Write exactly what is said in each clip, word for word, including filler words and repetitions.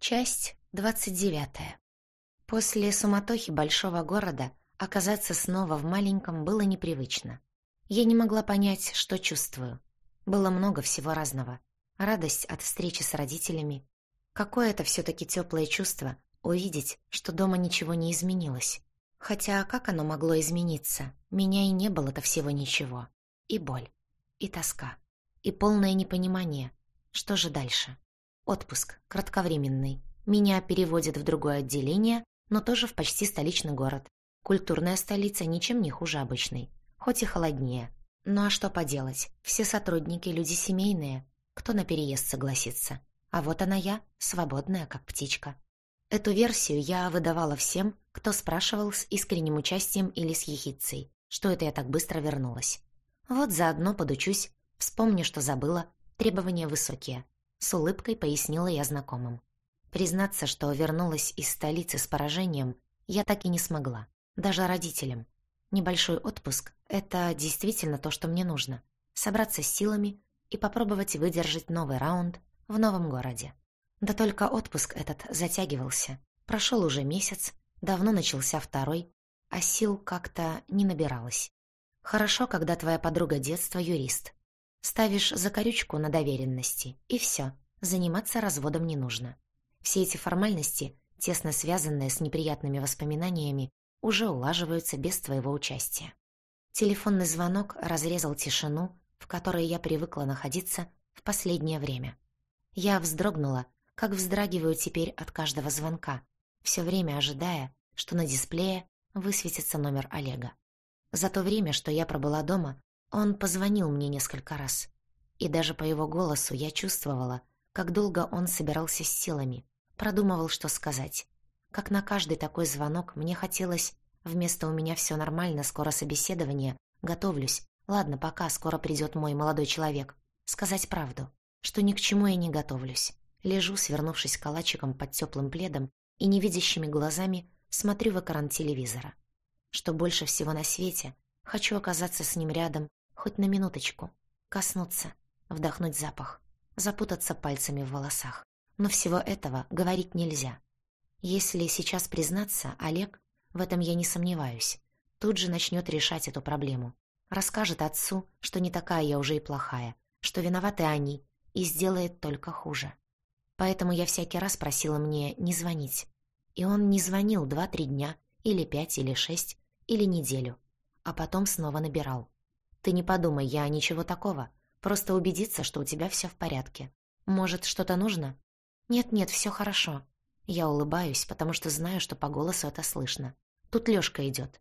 Часть двадцать девятая. После суматохи большого города оказаться снова в маленьком было непривычно. Я не могла понять, что чувствую. Было много всего разного. Радость от встречи с родителями. Какое-то все-таки теплое чувство увидеть, что дома ничего не изменилось. Хотя как оно могло измениться? Меня и не было-то всего ничего. И боль, и тоска, и полное непонимание. Что же дальше? Отпуск, кратковременный. Меня переводят в другое отделение, но тоже в почти столичный город. Культурная столица ничем не хуже обычной, хоть и холоднее. Ну а что поделать? Все сотрудники люди семейные. Кто на переезд согласится? А вот она я, свободная, как птичка. Эту версию я выдавала всем, кто спрашивал с искренним участием или с ехидцей, что это я так быстро вернулась. Вот заодно подучусь, вспомню, что забыла, требования высокие. С улыбкой пояснила я знакомым. Признаться, что вернулась из столицы с поражением, я так и не смогла. Даже родителям. Небольшой отпуск — это действительно то, что мне нужно. Собраться с силами и попробовать выдержать новый раунд в новом городе. Да только отпуск этот затягивался. Прошел уже месяц, давно начался второй, а сил как-то не набиралось. Хорошо, когда твоя подруга детства юрист. Ставишь закорючку на доверенности, и все, заниматься разводом не нужно. Все эти формальности, тесно связанные с неприятными воспоминаниями, уже улаживаются без твоего участия. Телефонный звонок разрезал тишину, в которой я привыкла находиться в последнее время. Я вздрогнула, как вздрагиваю теперь от каждого звонка, все время ожидая, что на дисплее высветится номер Олега. За то время, что я пробыла дома, он позвонил мне несколько раз. И даже по его голосу я чувствовала, как долго он собирался с силами, продумывал, что сказать. Как на каждый такой звонок мне хотелось, вместо «у меня все нормально, скоро собеседование, готовлюсь, ладно, пока, скоро придет мой молодой человек», сказать правду, что ни к чему я не готовлюсь. Лежу, свернувшись калачиком под теплым пледом, и невидящими глазами смотрю в экран телевизора. Что больше всего на свете, хочу оказаться с ним рядом, хоть на минуточку, коснуться, вдохнуть запах, запутаться пальцами в волосах. Но всего этого говорить нельзя. Если сейчас признаться, Олег, в этом я не сомневаюсь, тут же начнет решать эту проблему. Расскажет отцу, что не такая я уже и плохая, что виноваты они, и сделает только хуже. Поэтому я всякий раз просила мне не звонить. И он не звонил два-три дня, или пять, или шесть, или неделю. А потом снова набирал. «Ты не подумай, я ничего такого. Просто убедиться, что у тебя все в порядке. Может, что-то нужно?» «Нет-нет, все хорошо». Я улыбаюсь, потому что знаю, что по голосу это слышно. Тут Лёшка идет.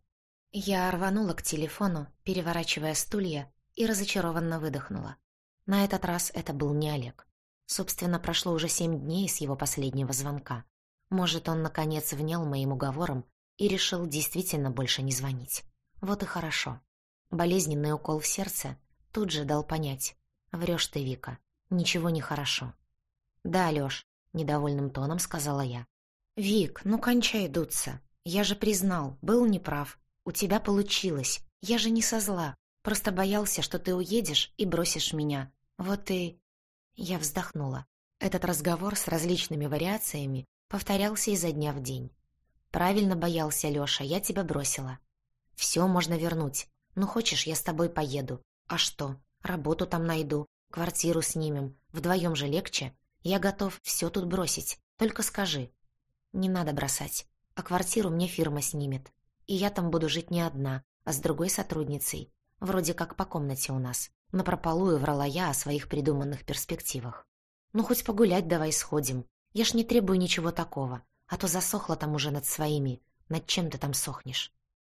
Я рванула к телефону, переворачивая стулья, и разочарованно выдохнула. На этот раз это был не Олег. Собственно, прошло уже семь дней с его последнего звонка. Может, он, наконец, внял моим уговорам и решил действительно больше не звонить. Вот и хорошо. Болезненный укол в сердце тут же дал понять. «Врёшь ты, Вика. Ничего не хорошо». «Да, Лёш», — недовольным тоном сказала я. «Вик, ну кончай дуться. Я же признал, был неправ. У тебя получилось. Я же не со зла. Просто боялся, что ты уедешь и бросишь меня. Вот и...» Я вздохнула. Этот разговор с различными вариациями повторялся изо дня в день. «Правильно боялся, Лёша, я тебя бросила. Всё можно вернуть. Ну, хочешь, я с тобой поеду. А что? Работу там найду, квартиру снимем. Вдвоем же легче. Я готов всё тут бросить. Только скажи». «Не надо бросать. А квартиру мне фирма снимет. И я там буду жить не одна, а с другой сотрудницей. Вроде как по комнате у нас». Напропалую врала я о своих придуманных перспективах. «Ну, хоть погулять давай сходим. Я ж не требую ничего такого. А то засохла там уже над своими. Над чем ты там сохнешь?»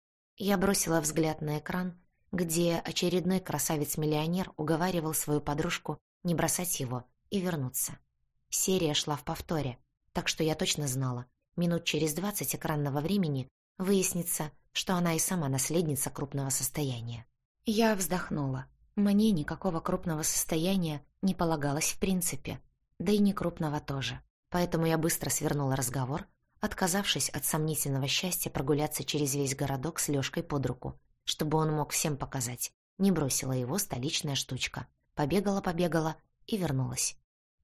Я бросила взгляд на экран, где очередной красавец-миллионер уговаривал свою подружку не бросать его и вернуться. Серия шла в повторе, так что я точно знала, минут через двадцать экранного времени выяснится, что она и сама наследница крупного состояния. Я вздохнула. Мне никакого крупного состояния не полагалось в принципе, да и не крупного тоже. Поэтому я быстро свернула разговор, отказавшись от сомнительного счастья прогуляться через весь городок с Лёшкой под руку, чтобы он мог всем показать. Не бросила его столичная штучка. Побегала-побегала и вернулась.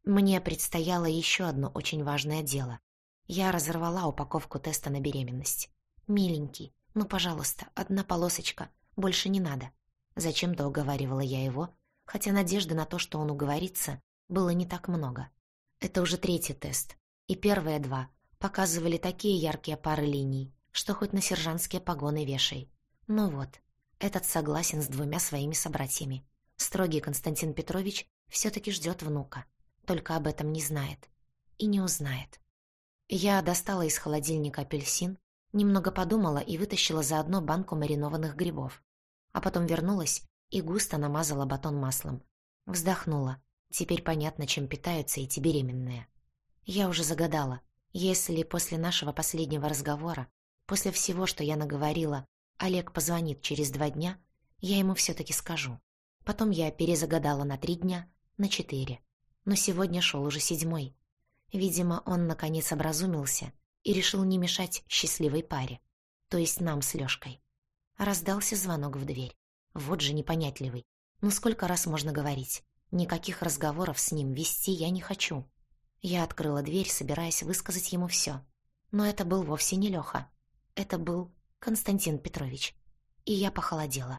Мне предстояло еще одно очень важное дело. Я разорвала упаковку теста на беременность. «Миленький, ну, пожалуйста, одна полосочка, больше не надо». Зачем-то уговаривала я его, хотя надежды на то, что он уговорится, было не так много. Это уже третий тест, и первые два показывали такие яркие пары линий, что хоть на сержантские погоны вешай. Ну вот, этот согласен с двумя своими собратьями. Строгий Константин Петрович все-таки ждет внука, только об этом не знает и не узнает. Я достала из холодильника апельсин, немного подумала и вытащила заодно банку маринованных грибов. А потом вернулась и густо намазала батон маслом. Вздохнула. Теперь понятно, чем питаются эти беременные. Я уже загадала, если после нашего последнего разговора, после всего, что я наговорила, Олег позвонит через два дня, я ему все-таки скажу. Потом я перезагадала на три дня, на четыре. Но сегодня шел уже седьмой. Видимо, он наконец образумился и решил не мешать счастливой паре, то есть нам с Лёшкой. Раздался звонок в дверь. Вот же непонятливый. Ну сколько раз можно говорить? Никаких разговоров с ним вести я не хочу. Я открыла дверь, собираясь высказать ему все. Но это был вовсе не Лёха. Это был Константин Петрович. И я похолодела.